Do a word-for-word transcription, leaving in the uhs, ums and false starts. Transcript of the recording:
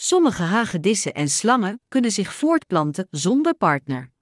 Sommige hagedissen en slangen kunnen zich voortplanten zonder partner.